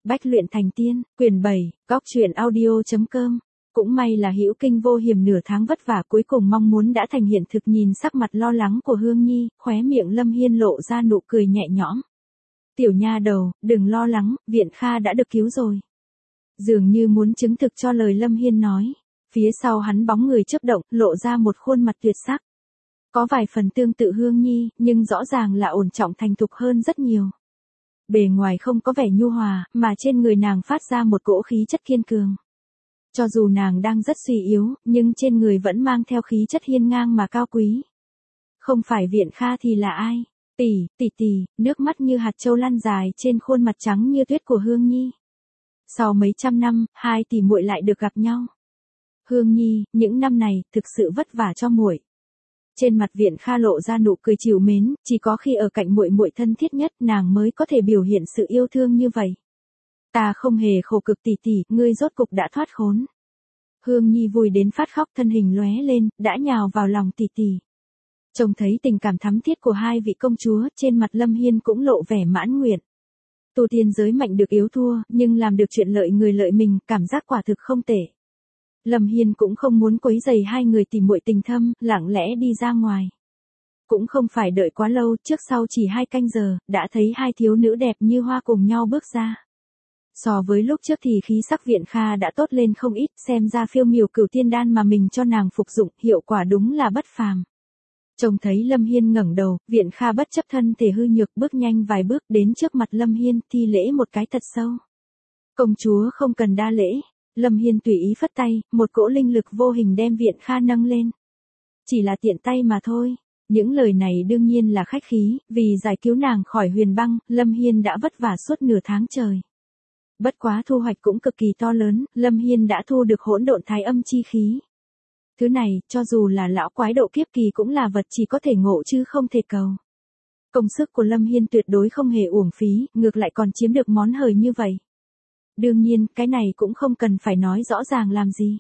Bách luyện thành tiên, quyển 7, góc truyện audio.com. Cũng may là hữu kinh vô hiểm, nửa tháng vất vả cuối cùng mong muốn đã thành hiện thực. Nhìn sắc mặt lo lắng của Hương Nhi, khóe miệng Lâm Hiên lộ ra nụ cười nhẹ nhõm. Tiểu nha đầu, đừng lo lắng, Viện Kha đã được cứu rồi. Dường như muốn chứng thực cho lời Lâm Hiên nói. Phía sau hắn bóng người chớp động, lộ ra một khuôn mặt tuyệt sắc. Có vài phần tương tự Hương Nhi, nhưng rõ ràng là ổn trọng thành thục hơn rất nhiều. Bề ngoài không có vẻ nhu hòa, mà trên người nàng phát ra một cỗ khí chất kiên cường. Cho dù nàng đang rất suy yếu, nhưng trên người vẫn mang theo khí chất hiên ngang mà cao quý. Không phải Viện Kha thì là ai? Tỷ, nước mắt như hạt châu lăn dài trên khuôn mặt trắng như tuyết của Hương Nhi. Sau mấy trăm năm, hai tỷ muội lại được gặp nhau. Hương Nhi, những năm này, thực sự vất vả cho muội. Trên mặt Viện Kha lộ ra nụ cười trìu mến, chỉ có khi ở cạnh muội muội thân thiết nhất, nàng mới có thể biểu hiện sự yêu thương như vậy. Ta không hề khổ cực tỷ, ngươi rốt cục đã thoát khốn. Hương Nhi vui đến phát khóc, thân hình lóe lên, đã nhào vào lòng tỷ. Trông thấy tình cảm thắm thiết của hai vị công chúa, trên mặt Lâm Hiên cũng lộ vẻ mãn nguyện. Tu tiên giới mạnh được yếu thua, nhưng làm được chuyện lợi người lợi mình, cảm giác quả thực không tệ. Lâm Hiên cũng không muốn quấy rầy hai người tỷ muội tình thâm, lặng lẽ đi ra ngoài. Cũng không phải đợi quá lâu, trước sau chỉ 2 canh giờ, đã thấy hai thiếu nữ đẹp như hoa cùng nhau bước ra. So với lúc trước thì khí sắc Viện Kha đã tốt lên không ít, xem ra phiêu miểu cửu tiên đan mà mình cho nàng phục dụng, hiệu quả đúng là bất phàm. Trông thấy Lâm Hiên ngẩng đầu, Viện Kha bất chấp thân thể hư nhược, bước nhanh vài bước đến trước mặt Lâm Hiên, thi lễ một cái thật sâu. Công chúa không cần đa lễ. Lâm Hiên tùy ý phất tay, một cỗ linh lực vô hình đem Viện Kha nâng lên. Chỉ là tiện tay mà thôi. Những lời này đương nhiên là khách khí, vì giải cứu nàng khỏi huyền băng, Lâm Hiên đã vất vả suốt nửa tháng trời. Bất quá thu hoạch cũng cực kỳ to lớn, Lâm Hiên đã thu được hỗn độn thái âm chi khí. Thứ này, cho dù là lão quái độ kiếp kỳ cũng là vật chỉ có thể ngộ chứ không thể cầu. Công sức của Lâm Hiên tuyệt đối không hề uổng phí, ngược lại còn chiếm được món hời như vậy. Đương nhiên, cái này cũng không cần phải nói rõ ràng làm gì.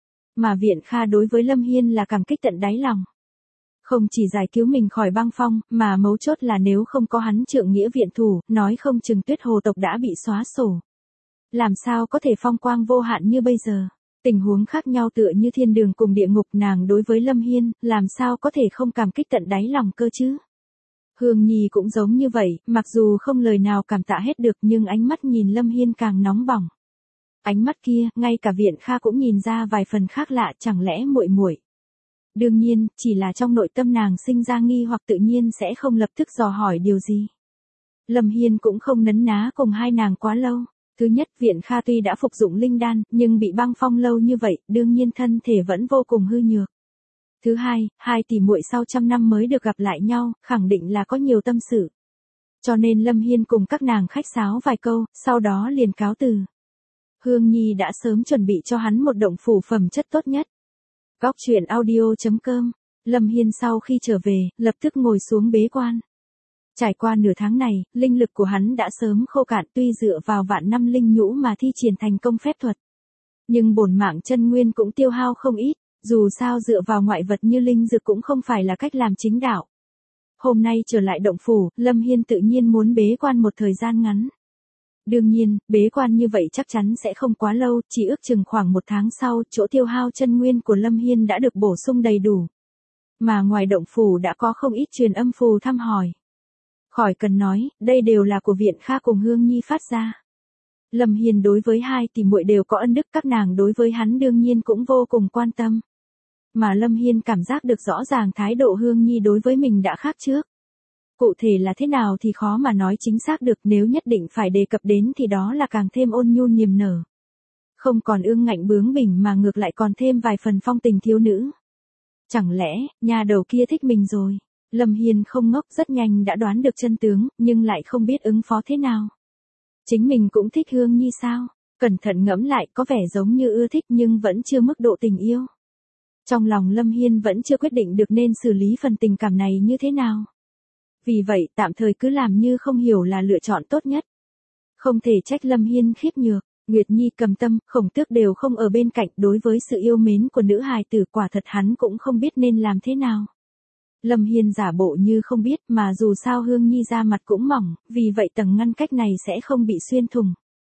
Mà Viện Kha đối với Lâm Hiên là cảm kích tận đáy lòng. Không chỉ giải cứu mình khỏi băng phong, mà mấu chốt là nếu không có hắn trượng nghĩa viện thủ, nói không chừng Tuyết Hồ tộc đã bị xóa sổ. Làm sao có thể phong quang vô hạn như bây giờ? Tình huống khác nhau tựa như thiên đường cùng địa ngục, nàng đối với Lâm Hiên, làm sao có thể không cảm kích tận đáy lòng cơ chứ? Hương Nhi cũng giống như vậy, mặc dù không lời nào cảm tạ hết được nhưng ánh mắt nhìn Lâm Hiên càng nóng bỏng. Ánh mắt kia, ngay cả Viện Kha cũng nhìn ra vài phần khác lạ, chẳng lẽ muội. Đương nhiên, chỉ là trong nội tâm nàng sinh ra nghi hoặc tự nhiên sẽ không lập tức dò hỏi điều gì. Lâm Hiên cũng không nấn ná cùng hai nàng quá lâu. Thứ nhất, Viện Kha tuy đã phục dụng linh đan, nhưng bị băng phong lâu như vậy, đương nhiên thân thể vẫn vô cùng hư nhược. Thứ hai, hai tỷ muội sau trăm năm mới được gặp lại nhau, khẳng định là có nhiều tâm sự. Cho nên Lâm Hiên cùng các nàng khách sáo vài câu, sau đó liền cáo từ. Hương Nhi đã sớm chuẩn bị cho hắn một động phủ phẩm chất tốt nhất. Góc truyện audio.com. Lâm Hiên sau khi trở về, lập tức ngồi xuống bế quan. Trải qua nửa tháng này, linh lực của hắn đã sớm khô cạn, tuy dựa vào vạn năm linh nhũ mà thi triển thành công phép thuật. Nhưng bổn mạng chân nguyên cũng tiêu hao không ít, dù sao dựa vào ngoại vật như linh dược cũng không phải là cách làm chính đạo. Hôm nay trở lại động phủ, Lâm Hiên tự nhiên muốn bế quan một thời gian ngắn. Đương nhiên, bế quan như vậy chắc chắn sẽ không quá lâu, chỉ ước chừng khoảng 1 tháng sau, chỗ tiêu hao chân nguyên của Lâm Hiên đã được bổ sung đầy đủ. Mà ngoài động phủ đã có không ít truyền âm phù thăm hỏi. Khỏi cần nói, đây đều là của Viện Kha cùng Hương Nhi phát ra. Lâm Hiên đối với hai tỷ muội đều có ân đức, các nàng đối với hắn đương nhiên cũng vô cùng quan tâm. Mà Lâm Hiên cảm giác được rõ ràng thái độ Hương Nhi đối với mình đã khác trước. Cụ thể là thế nào thì khó mà nói chính xác được, nếu nhất định phải đề cập đến thì đó là càng thêm ôn nhu niềm nở. Không còn ương ngạnh bướng bỉnh mà ngược lại còn thêm vài phần phong tình thiếu nữ. Chẳng lẽ, nhà đầu kia thích mình rồi? Lâm Hiên không ngốc, rất nhanh đã đoán được chân tướng, nhưng lại không biết ứng phó thế nào. Chính mình cũng thích Hương Nhi sao? Cẩn thận ngẫm lại, có vẻ giống như ưa thích nhưng vẫn chưa mức độ tình yêu. Trong lòng Lâm Hiên vẫn chưa quyết định được nên xử lý phần tình cảm này như thế nào. Vì vậy, tạm thời cứ làm như không hiểu là lựa chọn tốt nhất. Không thể trách Lâm Hiên khiếp nhược, Nguyệt Nhi Cầm Tâm, Khổng Tước đều không ở bên cạnh, đối với sự yêu mến của nữ hài tử quả thật hắn cũng không biết nên làm thế nào. Lâm Hiên giả bộ như không biết, mà dù sao Hương Nhi da mặt cũng mỏng, vì vậy tầng ngăn cách này sẽ không bị xuyên thủng.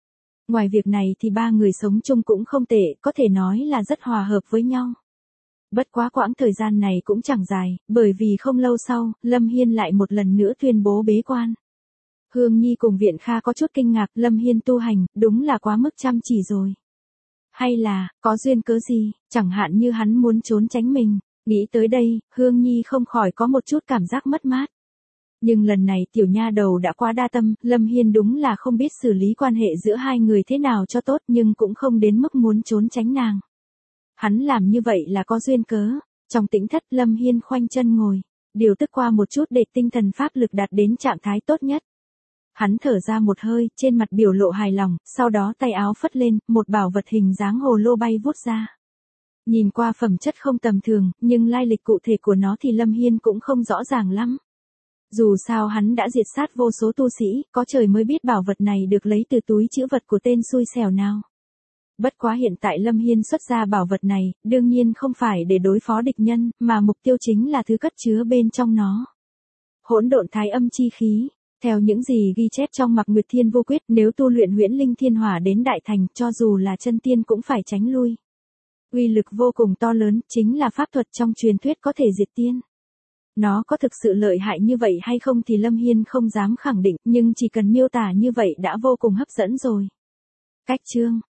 Ngoài việc này thì ba người sống chung cũng không tệ, có thể nói là rất hòa hợp với nhau. Bất quá quãng thời gian này cũng chẳng dài, bởi vì không lâu sau, Lâm Hiên lại một lần nữa tuyên bố bế quan. Hương Nhi cùng Viện Kha có chút kinh ngạc, Lâm Hiên tu hành, đúng là quá mức chăm chỉ rồi. Hay là, có duyên cớ gì, chẳng hạn như hắn muốn trốn tránh mình. Nghĩ tới đây, Hương Nhi không khỏi có một chút cảm giác mất mát. Nhưng lần này tiểu nha đầu đã quá đa tâm, Lâm Hiên đúng là không biết xử lý quan hệ giữa hai người thế nào cho tốt nhưng cũng không đến mức muốn trốn tránh nàng. Hắn làm như vậy là có duyên cớ. Trong tĩnh thất Lâm Hiên khoanh chân ngồi, điều tức qua một chút để tinh thần pháp lực đạt đến trạng thái tốt nhất. Hắn thở ra một hơi, trên mặt biểu lộ hài lòng, sau đó tay áo phất lên, một bảo vật hình dáng hồ lô bay vút ra. Nhìn qua phẩm chất không tầm thường, nhưng lai lịch cụ thể của nó thì Lâm Hiên cũng không rõ ràng lắm. Dù sao hắn đã diệt sát vô số tu sĩ, có trời mới biết bảo vật này được lấy từ túi trữ vật của tên xui xẻo nào. Bất quá hiện tại Lâm Hiên xuất ra bảo vật này, đương nhiên không phải để đối phó địch nhân, mà mục tiêu chính là thứ cất chứa bên trong nó. Hỗn độn thái âm chi khí. Theo những gì ghi chép trong Mạc Nguyệt Thiên Vô Quyết, nếu tu luyện Huyễn Linh Thiên Hỏa đến đại thành, cho dù là chân tiên cũng phải tránh lui. Uy lực vô cùng to lớn, chính là pháp thuật trong truyền thuyết có thể diệt tiên. Nó có thực sự lợi hại như vậy hay không thì Lâm Hiên không dám khẳng định, nhưng chỉ cần miêu tả như vậy đã vô cùng hấp dẫn rồi. Cách chương